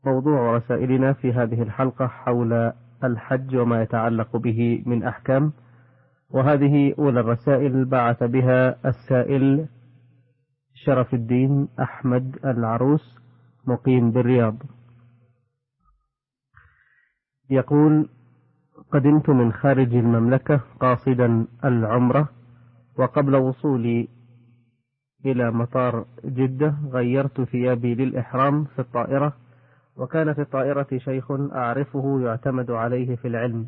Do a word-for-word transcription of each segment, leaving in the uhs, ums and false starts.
موضوع رسائلنا في هذه الحلقة حول الحج وما يتعلق به من أحكام، وهذه أولى الرسائل بعث بها السائل شرف الدين أحمد العروس مقيم بالرياض. يقول: قدمت من خارج المملكة قاصدا العمرة، وقبل وصولي إلى مطار جدة غيرت ثيابي للإحرام في الطائرة، وكان في الطائرة شيخ أعرفه يعتمد عليه في العلم،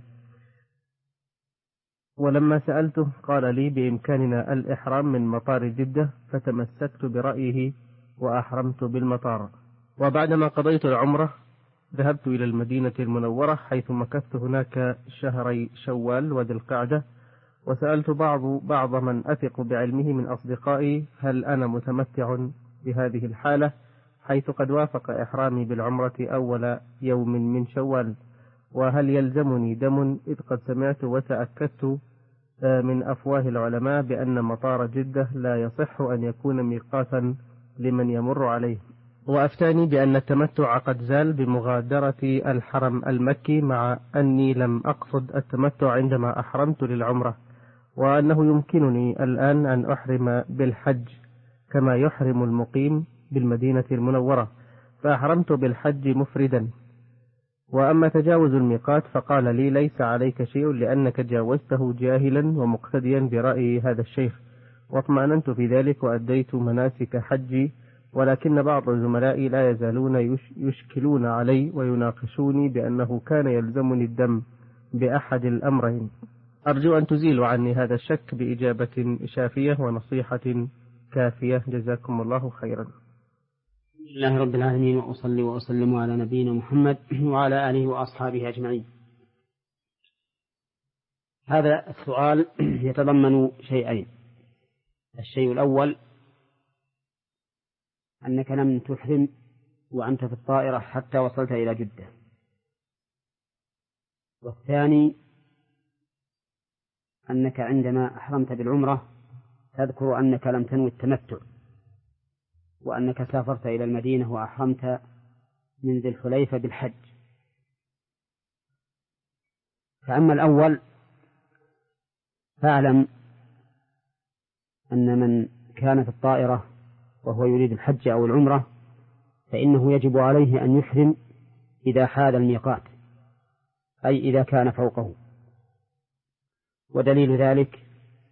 ولما سألته قال لي بإمكاننا الإحرام من مطار جدة، فتمسكت برأيه وأحرمت بالمطار. وبعدما قضيت العمرة ذهبت إلى المدينة المنورة، حيث مكثت هناك شهري شوال وذي القعدة، وسألت بعض بعض من أثق بعلمه من أصدقائي هل أنا متمتع بهذه الحالة، حيث قد وافق إحرامي بالعمرة أول يوم من شوال، وهل يلزمني دم، إذ قد سمعت وتأكدت من أفواه العلماء بأن مطار جدة لا يصح أن يكون ميقاتا لمن يمر عليه، وأفتاني بأن التمتع قد زال بمغادرة الحرم المكي، مع أني لم أقصد التمتع عندما أحرمت للعمرة، وأنه يمكنني الآن أن أحرم بالحج كما يحرم المقيم بالمدينة المنورة، فأحرمت بالحج مفردا. وأما تجاوز الميقات فقال لي ليس عليك شيء، لأنك جاوزته جاهلا ومقتديا برأي هذا الشيخ، واطمأننت في ذلك وأديت مناسك حجي، ولكن بعض زملائي لا يزالون يشكلون علي ويناقشوني بأنه كان يلزمني الدم بأحد الأمرين. أرجو أن تزيلوا عني هذا الشك بإجابة شافية ونصيحة كافية، جزاكم الله خيرا. بسم الله رب العالمين، وأصلي وأسلم على نبينا محمد وعلى آله وأصحابه أجمعين. هذا السؤال يتضمن شيئين. الشيء الأول أنك لم تحرم وأنت في الطائرة حتى وصلت إلى جدة، والثاني أنك عندما أحرمت بالعمرة تذكر أنك لم تنوي التمتع، وأنك سافرت إلى المدينة وأحرمت من ذي الحليفة بالحج. فأما الأول فاعلم أن من كان في الطائرة وهو يريد الحج أو العمرة فإنه يجب عليه أن يحرم إذا حال الميقات، أي إذا كان فوقه. ودليل ذلك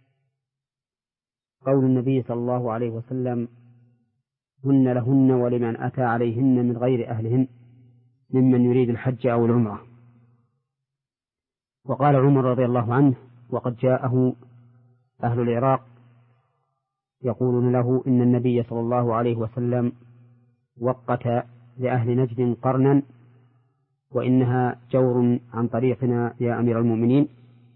قول النبي صلى الله عليه وسلم: هن لهن ولمن أتى عليهن من غير أهلهن ممن يريد الحج أو العمرة. وقال عمر رضي الله عنه وقد جاءه أهل العراق يقولون له إن النبي صلى الله عليه وسلم وقت لأهل نجد قرنا، وإنها جور عن طريقنا يا أمير المؤمنين.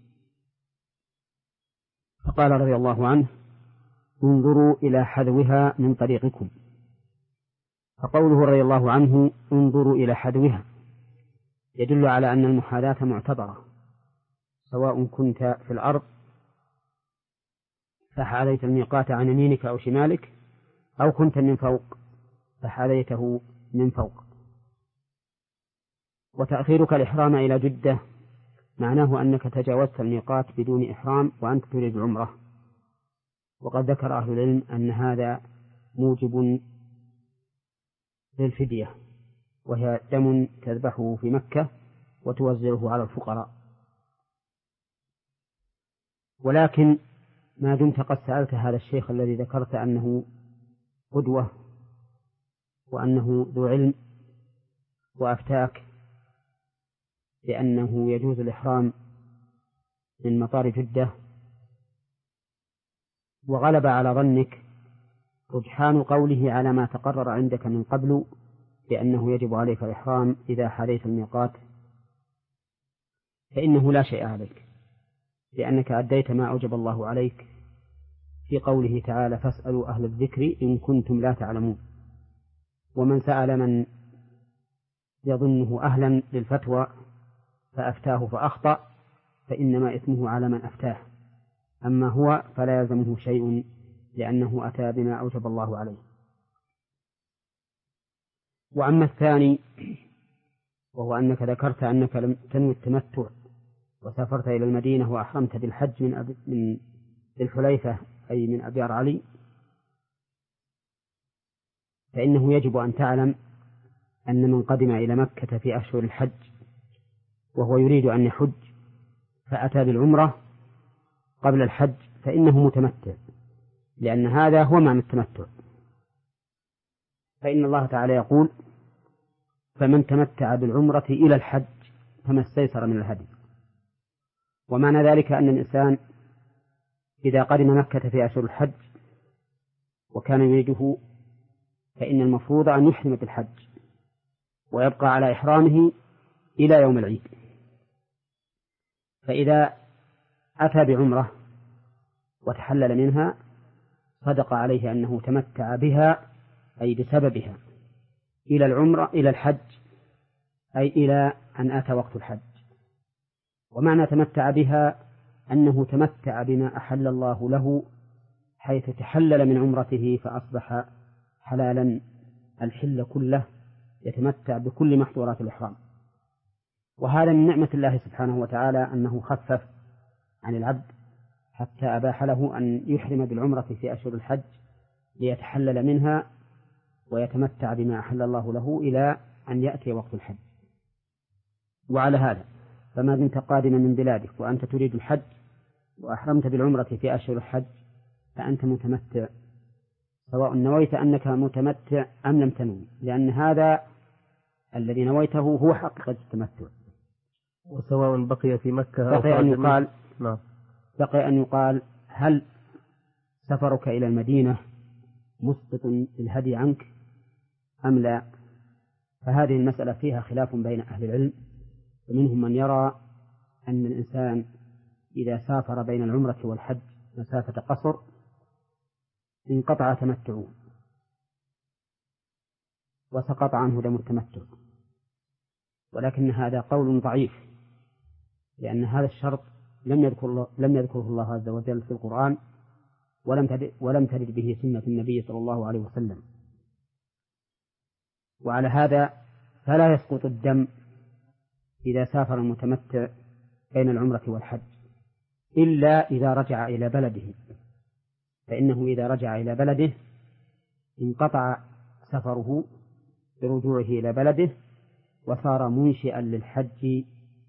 فقال رضي الله عنه: انظروا إلى حذوها من طريقكم. فقوله رضي الله عنه انظروا إلى حذوها يدل على أن المحاذاة معتبرة، سواء كنت في الأرض فحاذيت الميقات عن يمينك أو شمالك، أو كنت من فوق فحاذيته من فوق. وتأخيرك الإحرام إلى جدة معناه أنك تجاوزت الميقات بدون إحرام وأنت تريد عمرة، وقد ذكر أهل العلم أن هذا موجب للفدية، وهي دم تذبحه في مكة وتوزعه على الفقراء. ولكن ما دمت قد سألت هذا الشيخ الذي ذكرت أنه قدوة وأنه ذو علم، وأفتاك بأنه يجوز الإحرام من مطار جدة، وغلب على ظنك رجحان قوله على ما تقرر عندك من قبل بأنه يجب عليك الإحرام إذا حاليت الميقات، فإنه لا شيء عليك، لأنك أديت ما أوجب الله عليك في قوله تعالى: فاسألوا أهل الذكر إن كنتم لا تعلمون. ومن سأل من يظنه أهلا للفتوى فأفتاه فأخطأ فإنما إثمه على من أفتاه، أما هو فلا يلزمه شيء لأنه أتى بما أوجب الله عليه. وأما الثاني وهو أنك ذكرت أنك لم تنوي التمتع وسافرت إلى المدينة وأحرمت بالحج من أب... من الحليفة أي من أبيار علي، فإنه يجب أن تعلم أن من قدم إلى مكة في أشهر الحج وهو يريد أن يحج فأتى بالعمرة قبل الحج فإنه متمتع، لأن هذا هو معنى التمتع. فإن الله تعالى يقول: فمن تمتع بالعمرة إلى الحج فما استيسر من الهدي. ومعنى ذلك أن الإنسان إذا قدم مكة في أشهر الحج وكان يريده فإن المفروض أن يحرم بالحج ويبقى على إحرامه إلى يوم العيد. فإذا أتى بعمرة وتحلل منها صدق عليه أنه تمتع بها أي بسببها إلى العمرة إلى الحج، أي إلى أن أتى وقت الحج. ومعنى تمتع بها أنه تمتع بما أحل الله له، حيث تحلل من عمرته فأصبح حلالا الحل كله، يتمتع بكل محظورات الإحرام. وهذا من نعمة الله سبحانه وتعالى أنه خفف عن العبد حتى أباح له أن يحرم بالعمرة في أشهر الحج ليتحلل منها ويتمتع بما أحل الله له إلى أن يأتي وقت الحج. وعلى هذا فما دمت قادما من بلادك وأنت تريد الحج وأحرمت بالعمرة في أشهر الحج فأنت متمتع، سواء نويت أنك متمتع أم لم تنوي، لأن هذا الذي نويته هو حقيقة التمتع. وسواء بقي في مكة أو بقي أن يقال نعم. بقي أن يقال هل سفرك إلى المدينة مسقط الهدي عنك أم لا؟ فهذه المسألة فيها خلاف بين أهل العلم، ومنهم من يرى أن الإنسان إذا سافر بين العمرة والحج مسافة قصر انقطع تمتعه وسقط عنه دم التمتع، ولكن هذا قول ضعيف، لأن هذا الشرط لم يذكر الله لم يذكره الله عز وجل في القرآن، ولم ترد ولم ترد به سنة النبي صلى الله عليه وسلم. وعلى هذا فلا يسقط الدم إذا سافر المتمتع بين العمرة والحج إلا إذا رجع إلى بلده، فإنه إذا رجع إلى بلده انقطع سفره برجوعه إلى بلده وصار منشئا للحج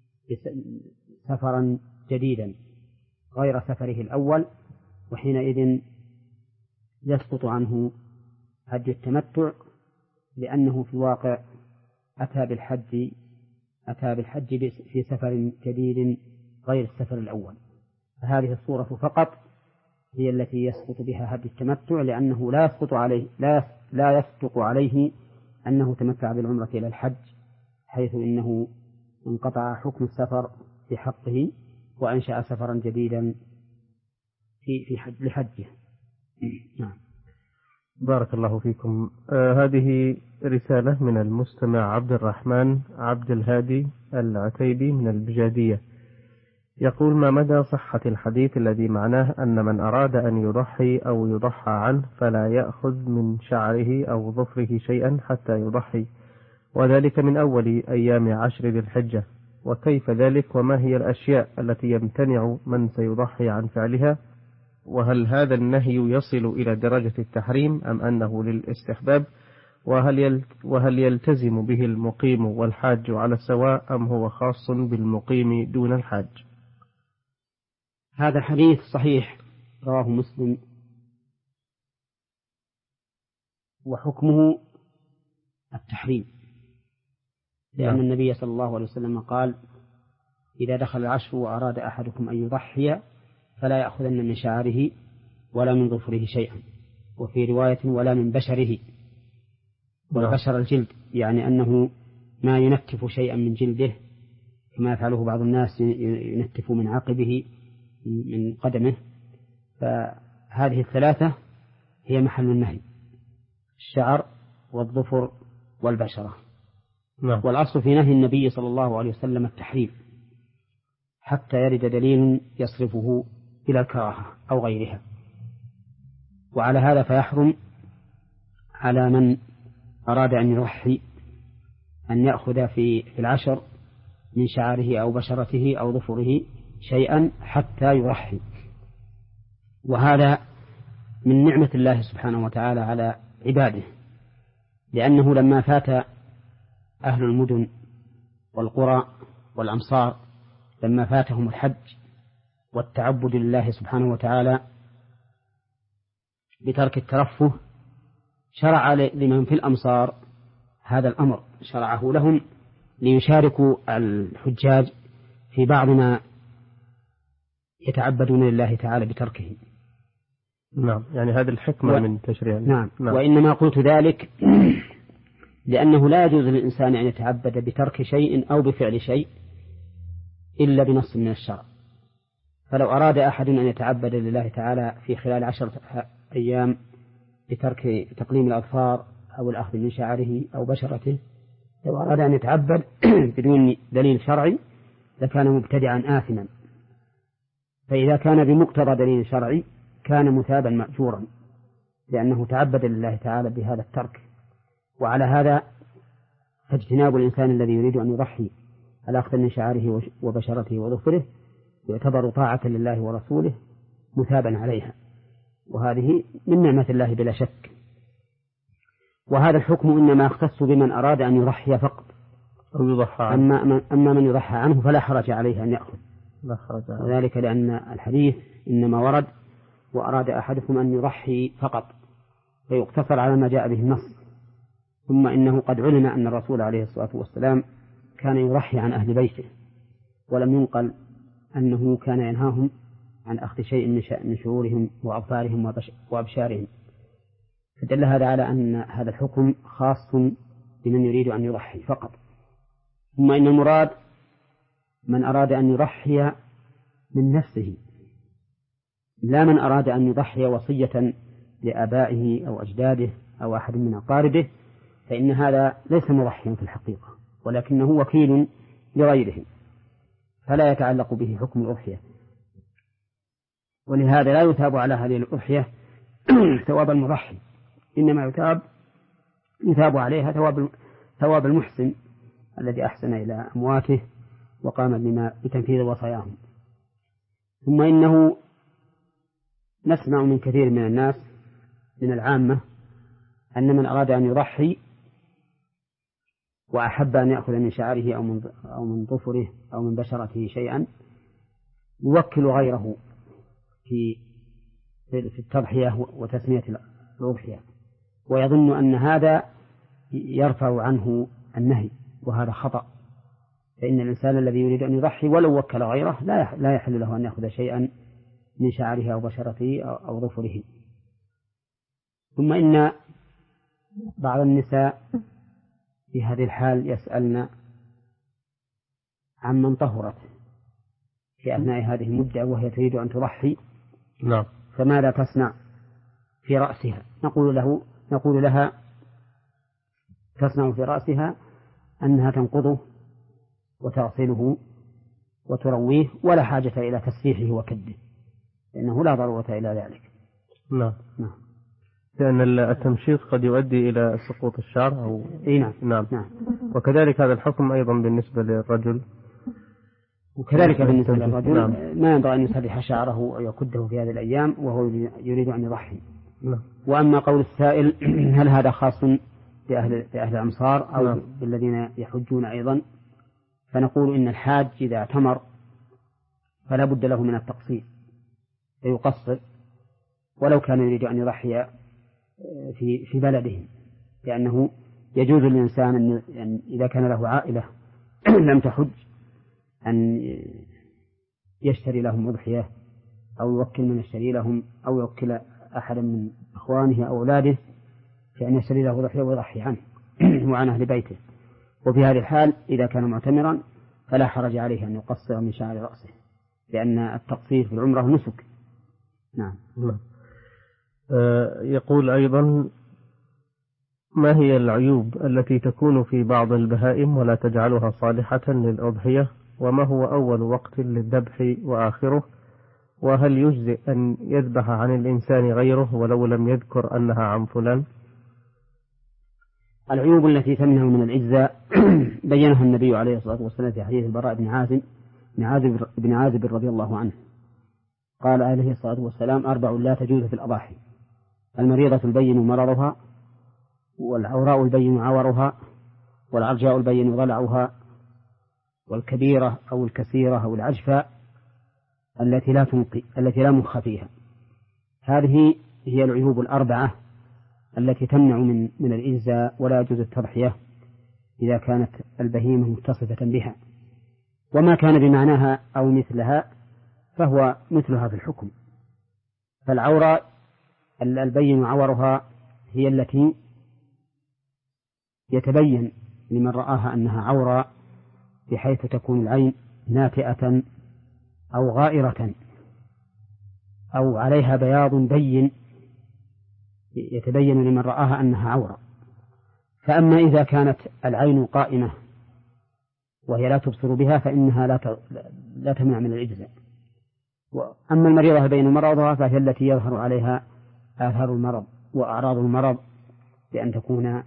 سفرا جديدا غير سفره الأول، وحينئذ يسقط عنه هدي التمتع، لأنه في الواقع أتى بالحج أتى بالحج في سفر جديد غير السفر الأول. فهذه الصورة فقط هي التي يسقط بها هدي التمتع، لأنه لا يسقط عليه لا لا يصدق عليه أنه تمتع بالعمرة إلى الحج، حيث إنه انقطع حكم السفر في حقه وأنشأ سفرا جديدا في في حج لحجه. نعم. بارك الله فيكم. آه هذه رسالة من المستمع عبد الرحمن عبد الهادي العتيبي من البجادية، يقول: ما مدى صحة الحديث الذي معناه أن من أراد أن يضحي أو يضحى عنه فلا يأخذ من شعره أو ظفره شيئا حتى يضحي، وذلك من أول أيام عشر ذي الحجة؟ وكيف ذلك؟ وما هي الأشياء التي يمتنع من سيضحي عن فعلها؟ وهل هذا النهي يصل إلى درجة التحريم أم أنه للاستحباب؟ وهل وهل يلتزم به المقيم والحاج على السواء أم هو خاص بالمقيم دون الحاج؟ هذا الحديث صحيح رواه مسلم، وحكمه التحريم، لأن نعم. النبي صلى الله عليه وسلم قال: إذا دخل العشر وأراد أحدكم أن يضحي فلا يأخذن من شعره ولا من ظفره شيئا، وفي رواية ولا من بشره، والبشر الجلد، يعني أنه ما ينتف شيئا من جلده كما يفعله بعض الناس، ينتف من عقبه من قدمه. فهذه الثلاثة هي محل النهي: الشعر والظفر والبشرة. نعم. والأصل في نهي النبي صلى الله عليه وسلم التحريم حتى يرد دليل يصرفه إلى الكراهة أو غيرها. وعلى هذا فيحرم على من أراد أن يضحي أن يأخذ في في العشر من شعره أو بشرته أو ظفره شيئا حتى يضحي. وهذا من نعمة الله سبحانه وتعالى على عباده، لأنه لما فات أهل المدن والقرى والأمصار لما فاتهم الحج والتعبد لله سبحانه وتعالى بترك الترفه، شرع لمن في الأمصار هذا الأمر، شرعه لهم ليشاركوا الحجاج في بعض ما يتعبدون لله تعالى بتركه. نعم، يعني هذه الحكمة و... من تشريع. نعم. نعم. وإنما قلت ذلك لأنه لا يجوز للإنسان أن يتعبد بترك شيء أو بفعل شيء إلا بنص من الشرع. فلو أراد أحد أن يتعبد لله تعالى في خلال عشرة أيام بترك تقليم الأظفار أو الأخذ من شعره أو بشرته، لو أراد أن يتعبد بدون دليل شرعي لكان مبتدعا آثما. فإذا كان بمقتضى دليل شرعي كان مثابا مأجورا، لأنه تعبد لله تعالى بهذا الترك. وعلى هذا فاجتناب الإنسان الذي يريد أن يضحي الأخذ من شعره وبشرته وظفره يعتبر طاعة لله ورسوله مثابا عليها، وهذه من نعمة الله بلا شك. وهذا الحكم إنما يختص بمن أراد أن يضحي فقط، أو يضحى أما من, أما من يضحى عنه فلا حرج عليه أن يأخذ، لا حرج عليه. وذلك لأن الحديث إنما ورد وأراد أحدكم أن يضحي فقط فيقتصر على ما جاء به النص. ثم إنه قد علم أن الرسول عليه الصلاة والسلام كان يضحي عن أهل بيته، ولم ينقل أنه كان ينهاهم عن أخذ شيء من شعورهم وأظفارهم وأبشارهم، فدل هذا على أن هذا الحكم خاص بمن يريد أن يضحي فقط. ثم إن المراد من أراد أن يضحي من نفسه، لا من أراد أن يضحي وصية لآبائه أو أجداده أو أحد من أقاربه، فإن هذا ليس مضحيا في الحقيقة، ولكنه وكيل لغيره فلا يتعلق به حكم الأضحية. ولهذا لا يثاب على هذه الأضحية ثواب المضحي، إنما يثاب يثاب عليها ثواب ثواب المحسن الذي أحسن إلى أمواته وقام بما بتنفيذ وصاياهم. ثم إنه نسمع من كثير من الناس من العامة أن من أراد أن يضحي وأحب أن يأخذ من شعره أو من أو من ظفره أو من بشرته شيئا يوكل غيره في في التضحية وتسمية الأضحية، ويظن أن هذا يرفع عنه النهي، وهذا خطأ. فإن الإنسان الذي يريد أن يضحي ولو وكل غيره لا لا يحل له أن يأخذ شيئا من شعره أو بشرته أو ظفره. ثم إن بعض النساء في هذه الحال يسألن عمن طهرت في أثناء هذه المدة وهي تريد أن تضحي، نعم، فماذا تصنع في رأسها؟ نقول له نقول لها تصنع في رأسها أنها تنقضه وتغسله وترويه، ولا حاجة إلى تسريحه وكده، لأنه لا ضرورة إلى ذلك. نعم. نعم. لأن التمشيط قد يؤدي إلى سقوط الشعر أو إيه نعم. نعم. نعم. وكذلك هذا الحكم أيضا بالنسبة للرجل، وكذلك بالنسبة للرجل نعم. ما ينبغي أن يسرح شعره أو يكده في هذه الأيام وهو يريد أن يضحي. نعم. وأما قول السائل هل هذا خاص بأهل, بأهل الأمصار أو نعم. بالذين يحجون أيضا، فنقول إن الحاج إذا اعتمر فلا بد له من التقصير فيقصر ولو كان يريد أن يضحي في في بلده، لأنه يجوز للإنسان أن إذا كان له عائلة لم تحج أن يشتري لهم أضحية أو يوكل من يشتري لهم أو يوكل أحدا من إخوانه أو أولاده في أن يشتري له أضحية ويضحي عنه وعن أهل بيته. وفي هذه الحال إذا كان معتمرا فلا حرج عليه أن يقصر من شعر رأسه، لأن التقصير في العمرة نسك. نعم. أه يقول أيضا ما هي العيوب التي تكون في بعض البهائم ولا تجعلها صالحة للأضحية، وما هو أول وقت للذبح وآخره، وهل يجزئ أن يذبح عن الإنسان غيره ولو لم يذكر أنها عن فلان؟ العيوب التي تمنع من الإجزاء بينها النبي عليه الصلاة والسلام في حديث البراء بن عازب بن عازب بن عازب رضي الله عنه، قال عليه الصلاة والسلام: أربع لا تجوز في الأضاحي: المريضة البين مرضها، والعوراء البين عورها، والعرجاء البين ضلعها، والكبيرة أو الكثيرة أو العجفاء التي لا تنقي التي لا مخ فيها. هذه هي العيوب الأربعة التي تمنع من من الإجزاء، ولا يجوز التضحية إذا كانت البهيمة متصفة بها. وما كان بمعناها أو مثلها فهو مثلها في الحكم. فالعورة البين عورها هي التي يتبين لمن رآها أنها عورة، بحيث تكون العين ناتئة أو غائرة أو عليها بياض بين يتبين لمن رآها أنها عورة. فأما إذا كانت العين قائمة وهي لا تبصر بها فإنها لا لا تمنع من الإجزاء. وأما المريضة بين مرضها فهي التي يظهر عليها آثار المرض وأعراض المرض، بأن تكون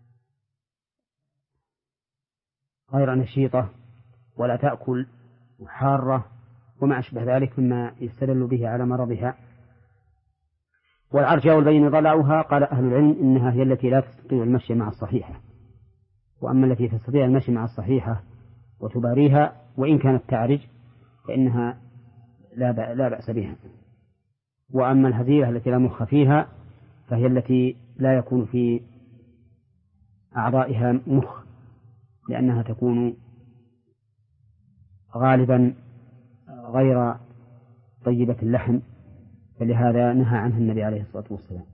غير نشيطة ولا تأكل وحارة وما أشبه ذلك مما يستدل به على مرضها. والعرجاء البين ضلعها قال أهل العلم إنها هي التي لا تستطيع المشي مع الصحيحة. وأما التي تستطيع المشي مع الصحيحة وتباريها وإن كانت تعرج فإنها لا لا بأس بها. وأما الهزيلة التي لا مخ فيها فهي التي لا يكون في أعضائها مخ، لأنها تكون غالبا غير طيبة اللحم، فلهذا نهى عنها النبي عليه الصلاة والسلام.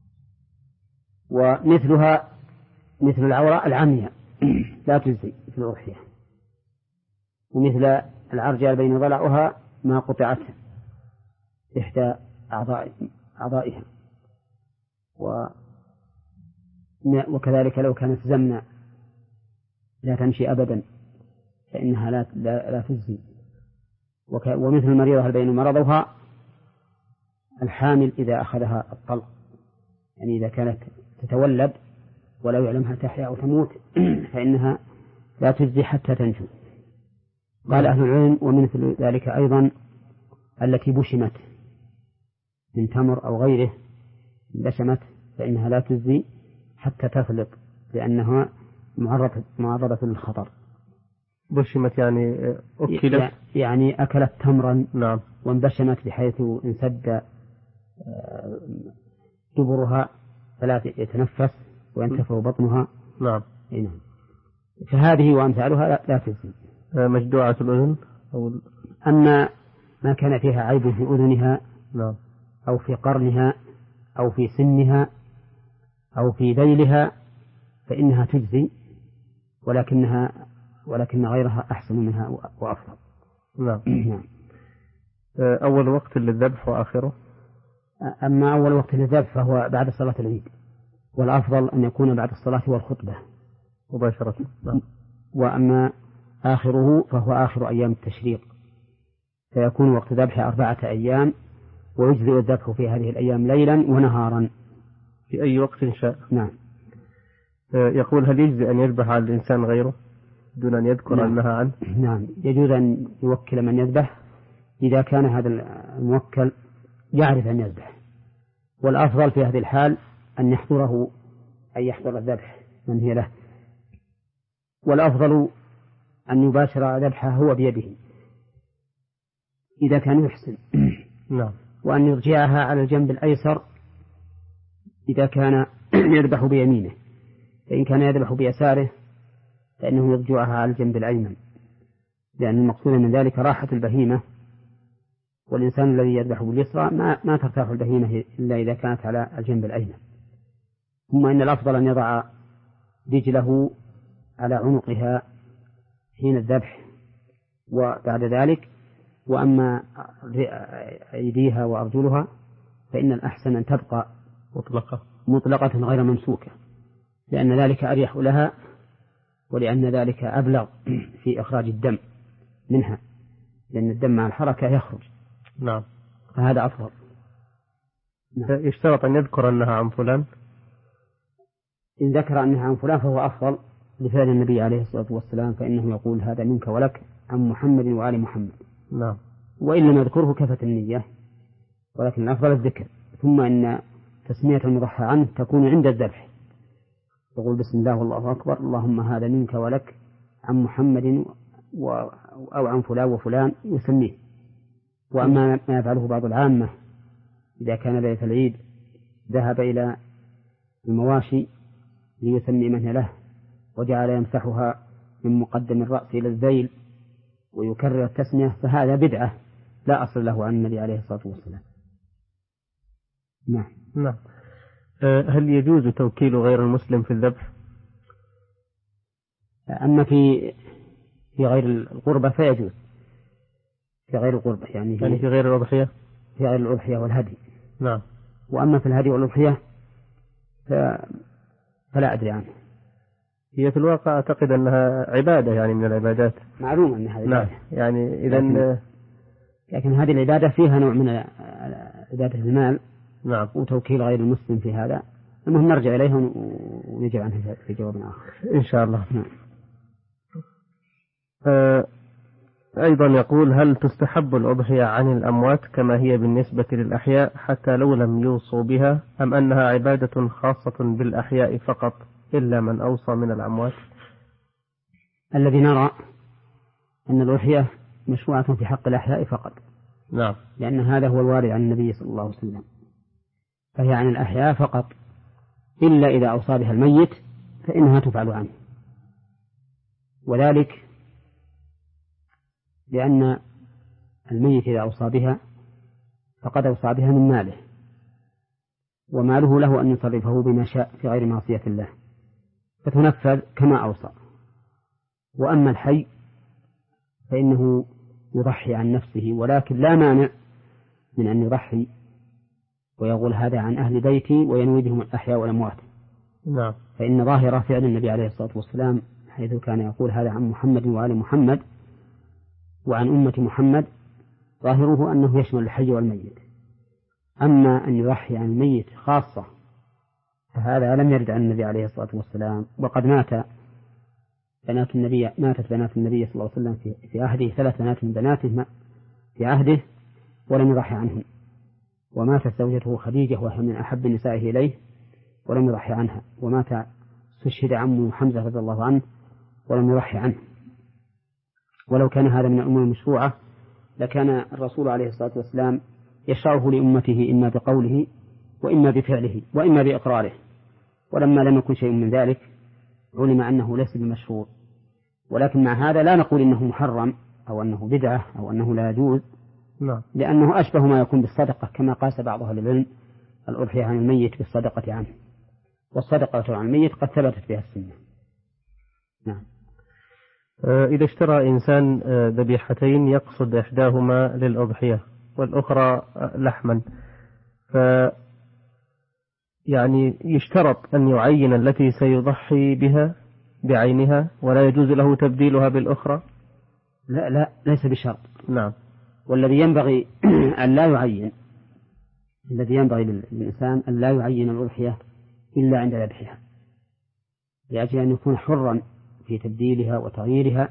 ومثلها مثل العورة العمياء لا تجزي في الأضحية. ومثل العرجاء بين ضلعها ما قطعت إحدى أعضاء أعضائها. وكذلك لو كانت زمنة لا تمشي أبدا فإنها لا لا, لا تجزي. ومثل المريضة البين مرضها الحامل إذا أخذها الطلق، يعني إذا كانت تتولد ولا يعلم هل تحيا أو تموت فإنها لا تجزي حتى تنجو. قال أهل العلم: ومثل ذلك أيضا التي بشمت من تمر أو غيره بشمت فإنها لا تجزي حتى تفلق، لأنها معرضة معرضة للخطر. بشمت يعني أكلت، يعني أكلت تمرا. نعم. وانبشمت بحيث انسد دبرها فلا يتنفس وينتفع بطنها. نعم. نعم. فهذه وأمثالها لا, لا تجزي. مجدوعة الأذن أو أما ما كان فيها عيب في أذنها، نعم، أو في قرنها أو في سنها أو في ذيلها فإنها تجزي، ولكنها ولكن غيرها أحسن منها وأفضل. نعم. أول وقت للذبح وآخره. أما أول وقت للذبح فهو بعد صلاة العيد، والأفضل أن يكون بعد الصلاة والخطبة مباشرة. نعم. وأما آخره فهو آخر أيام التشريق، فيكون وقت ذبح أربعة أيام، ويجزئ الذبح في هذه الأيام ليلا ونهارا في أي وقت شاء. نعم. يقول: هل يجزئ أن يذبح على الإنسان غيره دون أن يذكر نعم. أنها عنه؟ نعم، يجوز أن يوكل من يذبح إذا كان هذا الموكل يعرف أن يذبح. والأفضل في هذه الحال أن يحضره، أن يحضر الذبح من هي له. والأفضل أن يباشر ذبحه هو بيده إذا كان يحسن. نعم. وأن يرجعها على الجنب الأيسر إذا كان يذبح بيمينه، فإن كان يذبح بيساره فإنه يرجعها على الجنب الأيمن، لأن المقصود من ذلك راحة البهيمة، والإنسان الذي يذبح باليسرى ما, ما ترتاح البهيمة إلا إذا كانت على الجنب الأيمن. ثم إن الأفضل أن يضع رجله على عنقها حين الذبح وبعد ذلك. وأما أيديها وأرجلها فإن الأحسن أن تبقى مطلقة مطلقة غير ممسوكة، لأن ذلك أريح لها، ولأن ذلك أبلغ في إخراج الدم منها، لأن الدم مع الحركة يخرج. نعم. فهذا أفضل. نعم. يشترط أن يذكر أنها عن فلان. إن ذكر أنها عن فلان فهو أفضل لفعل النبي عليه الصلاة والسلام، فإنه يقول هذا منك ولك عن محمد وآل محمد. نعم. وإن لم يذكره كفت النية، ولكن الأفضل الذكر. ثم إن تسمية المضحى عنه تكون عند الذبح، يقول بسم الله والله أكبر، اللهم هذا منك ولك عن محمد و... أو عن فلان وفلان يسميه. وأما ما يفعله بعض العامة إذا كان ليلة العيد ذهب إلى المواشي ليسمي من له وجعل يمسحها من مقدم الرأس إلى الذيل ويكرر التسمية، فهذا بدعة لا أصل له عن النبي عليه الصلاة والسلام. نعم. نعم. هل يجوز توكيل غير المسلم في الذبح؟ أما في في غير القربة فيجوز، في غير القربة يعني في, يعني في غير الأضحية، في غير الأضحية والهدي. نعم. وأما في الهدي والأضحية فلا أدري عنه. هي في الواقع أعتقد أنها عبادة يعني من العبادات، معلوم أنها عبادة. نعم. يعني إذا لكن, لكن هذه العبادة فيها نوع من عبادة المال. نعم. وتوكيل غير المسلم في هذا، المهم نرجع إليه ونجيب عنه في جواب آخر إن شاء الله. نعم. آه أيضا يقول هل تستحب الأضحية عن الأموات كما هي بالنسبة للأحياء حتى لو لم يوصوا بها، أم أنها عبادة خاصة بالأحياء فقط إلا من أوصى من الأموات؟ الذي نرى أن الأضحية مشروعة في حق الأحياء فقط. نعم. لأن هذا هو الوارد عن النبي صلى الله عليه وسلم، فهي عن الأحياء فقط، إلا إذا أوصى بها الميت فإنها تفعل عنه. وذلك لأن الميت إذا أوصى بها فقد أوصى بها من ماله، وماله له أن يصرفه بما شاء في غير معصية الله، فتنفذ كما أوصى. وأما الحي فإنه يضحي عن نفسه، ولكن لا مانع من أن يضحي ويقول هذا عن أهل بيتي وينوي بهم الأحياء والأموات. نعم. فإن ظاهرة فعل النبي عليه الصلاة والسلام حيث كان يقول هذا عن محمد وآل محمد وعن أمة محمد، ظاهره أنه يشمل الحي والميت. أما أن يضحي عن الميت خاصة فهذا لم يرد عن النبي عليه الصلاة والسلام. وقد مات بنات النبي ماتت بنات النبي صلى الله عليه وسلم في, في عهده، ثلاث بنات من بناته في عهده ولم يضحي عنهم. وماتت زوجته خديجة وهي من أحب نسائه إليه ولم يضحي عنها. ومات استشهد عمه حمزة رضي الله عنه ولم يضحي عنه. ولو كان هذا من الأمور المشروعة لكان الرسول عليه الصلاة والسلام يشرعه لأمته إما بقوله وإما بفعله وإما بإقراره. ولما لم يكن شيء من ذلك علم أنه ليس بمشروع. ولكن مع هذا لا نقول إنه محرم أو أنه بدعة أو أنه لا يجوز، نعم. لأنه أشبه ما يكون بالصدقة، كما قاس بعض أهل العلم الأضحية عن الميت بالصدقة عنه، والصدقة عن الميت قد ثبتت بها السنة. نعم. إذا اشترى إنسان ذبيحتين يقصد إحداهما للأضحية والأخرى لحما، ف يعني يشترط أن يعين التي سيضحي بها بعينها ولا يجوز له تبديلها بالأخرى؟ لا لا ليس بشرط. نعم. والذي ينبغي أن لا يعين الذي ينبغي للإنسان أن لا يعين الأضحية إلا عند ذبحها، لأجل أن يكون حرا في تبديلها وتغييرها.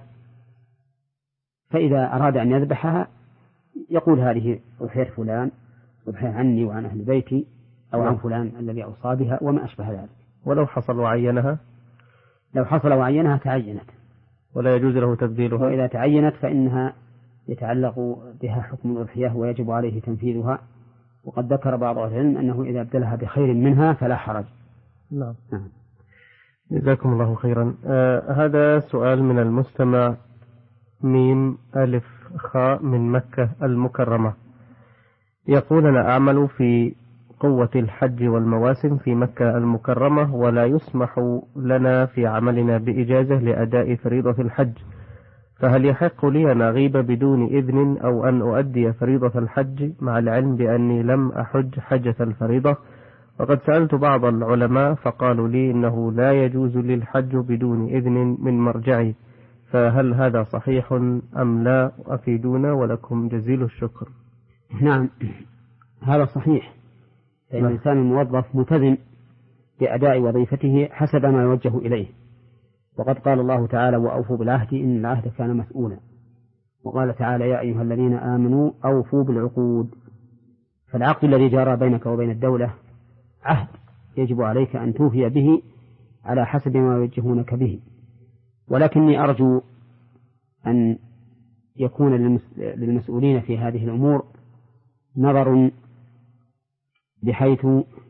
فإذا أراد أن يذبحها يقول هذه أضحية فلان، أضحية عني وعن أهل بيتي، أو عن فلان الذي أوصى بها وما أشبه ذلك. ولو حصل وعينها لو حصل وعينها تعينت ولا يجوز له تبديلها. وإذا تعينت فإنها يتعلق بها حكم الأضحية ويجب عليه تنفيذها. وقد ذكر بعض العلم أنه إذا ابدلها بخير منها فلا حرج. نعم. نعم. جزاكم الله خيرا. آه هذا سؤال من المستمع ميم ألف خاء من مكة المكرمة، يقول أنا أعمل في قوة الحج والمواسم في مكة المكرمة، ولا يسمح لنا في عملنا بإجازة لأداء فريضة الحج، فهل يحق لي أن أغيب بدون إذن أو أن أؤدي فريضة الحج مع العلم بأني لم أحج حجة الفريضة؟ وقد سألت بعض العلماء فقالوا لي إنه لا يجوز للحج بدون إذن من مرجعي، فهل هذا صحيح أم لا؟ أفيدونا ولكم جزيل الشكر. نعم هذا صحيح. فإن الإنسان الموظف ملتزم بأداء وظيفته حسب ما يوجه إليه. وقد قال الله تعالى: وأوفوا بالعهد إن العهد كان مسؤولا. وقال تعالى: يا أيها الذين آمنوا أوفوا بالعقود. فالعقد الذي جرى بينك وبين الدولة عهد يجب عليك أن توفي به على حسب ما يوجهونك به. ولكني أرجو أن يكون للمسؤولين في هذه الأمور نظر بحيث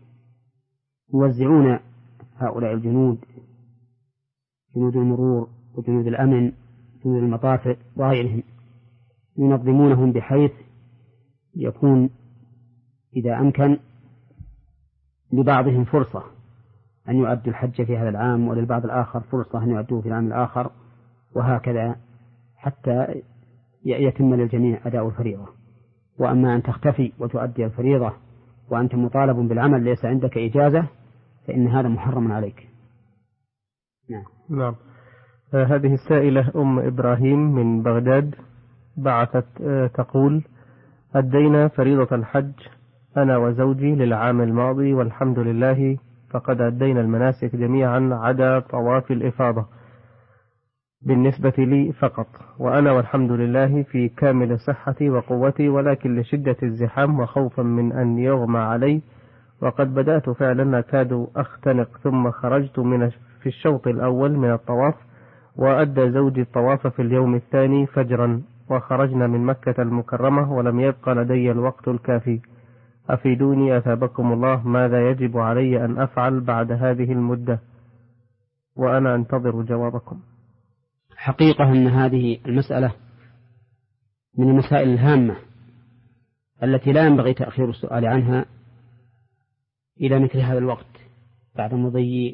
يوزعون هؤلاء الجنود، جنود المرور وجنود الأمن جنود المطافئ وغيرهم، ينظمونهم بحيث يكون إذا أمكن لبعضهم فرصة أن يؤدوا الحج في هذا العام، وللبعض الآخر فرصة أن يؤدوه في العام الآخر، وهكذا حتى يتم للجميع أداء الفريضة. وأما أن تختفي وتؤدي الفريضة وأنت مطالب بالعمل ليس عندك إجازة فإن هذا محرم عليك. نعم. نعم. آه هذه السائلة أم إبراهيم من بغداد بعثت آه تقول: أدينا فريضة الحج أنا وزوجي للعام الماضي والحمد لله، فقد أدينا المناسك جميعا عدا طواف الإفاضة بالنسبة لي فقط، وأنا والحمد لله في كامل صحتي وقوتي، ولكن لشدة الزحام وخوفا من أن يغمى علي وقد بدأت فعلا أكاد أختنق، ثم خرجت من في الشوط الأول من الطواف، وأدى زوجي الطواف في اليوم الثاني فجرا، وخرجنا من مكة المكرمة ولم يبقى لدي الوقت الكافي. أفيدوني أثابكم الله، ماذا يجب علي أن أفعل بعد هذه المدة؟ وأنا أنتظر جوابكم. حقيقة أن هذه المسألة من المسائل الهامة التي لا ينبغي تأخير السؤال عنها إلى مثل هذا الوقت بعد مضي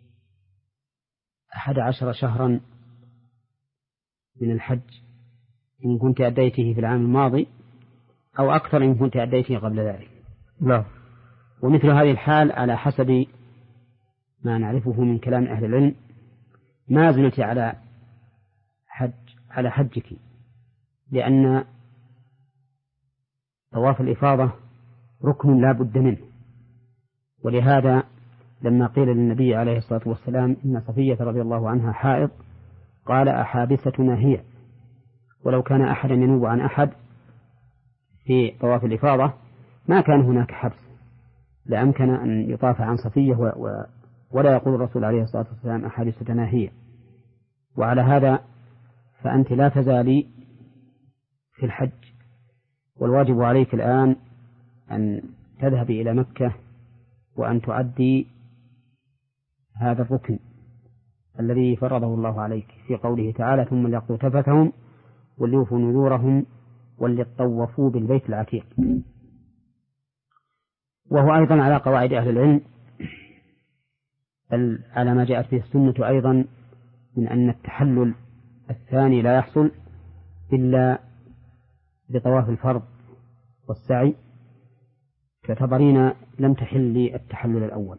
أحد عشر شهرا من الحج، إن كنت أديته في العام الماضي، أو أكثر إن كنت أديته قبل ذلك. لا. ومثل هذه الحال على حسب ما نعرفه من كلام أهل العلم ما زلت على حج على حجك، لأن طواف الإفاضة ركن لا بد منه. ولهذا لما قيل للنبي عليه الصلاة والسلام إن صفية رضي الله عنها حائض قال: أحابستنا هي؟ ولو كان أحدا ينوب عن أحد في طواف الإفاضة ما كان هناك حبس، لأمكن أن يطاف عن صفية و... و... ولا يقول الرسول عليه الصلاة والسلام: أحابستنا هي. وعلى هذا فأنت لا تزالي في الحج، والواجب عليك الآن أن تذهبي إلى مكة وأن تعدي هذا الركن الذي فرضه الله عليك في قوله تعالى: ثم ليقضوا تفثهم وليوفوا نذورهم وليطوفوا بالبيت العتيق. وهو أيضا على قواعد أهل العلم على ما جاءت به السنة أيضا من أن التحلل الثاني لا يحصل إلا بطواف الفرض والسعي، تعتبرين لم تحلي التحلل الأول.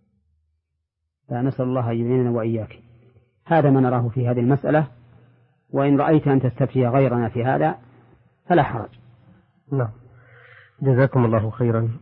فنسأل الله أن يعيننا وإياك. هذا ما نراه في هذه المسألة، وإن رأيت أن تستفتي غيرنا في هذا فلا حرج. نعم. جزاكم الله خيرا.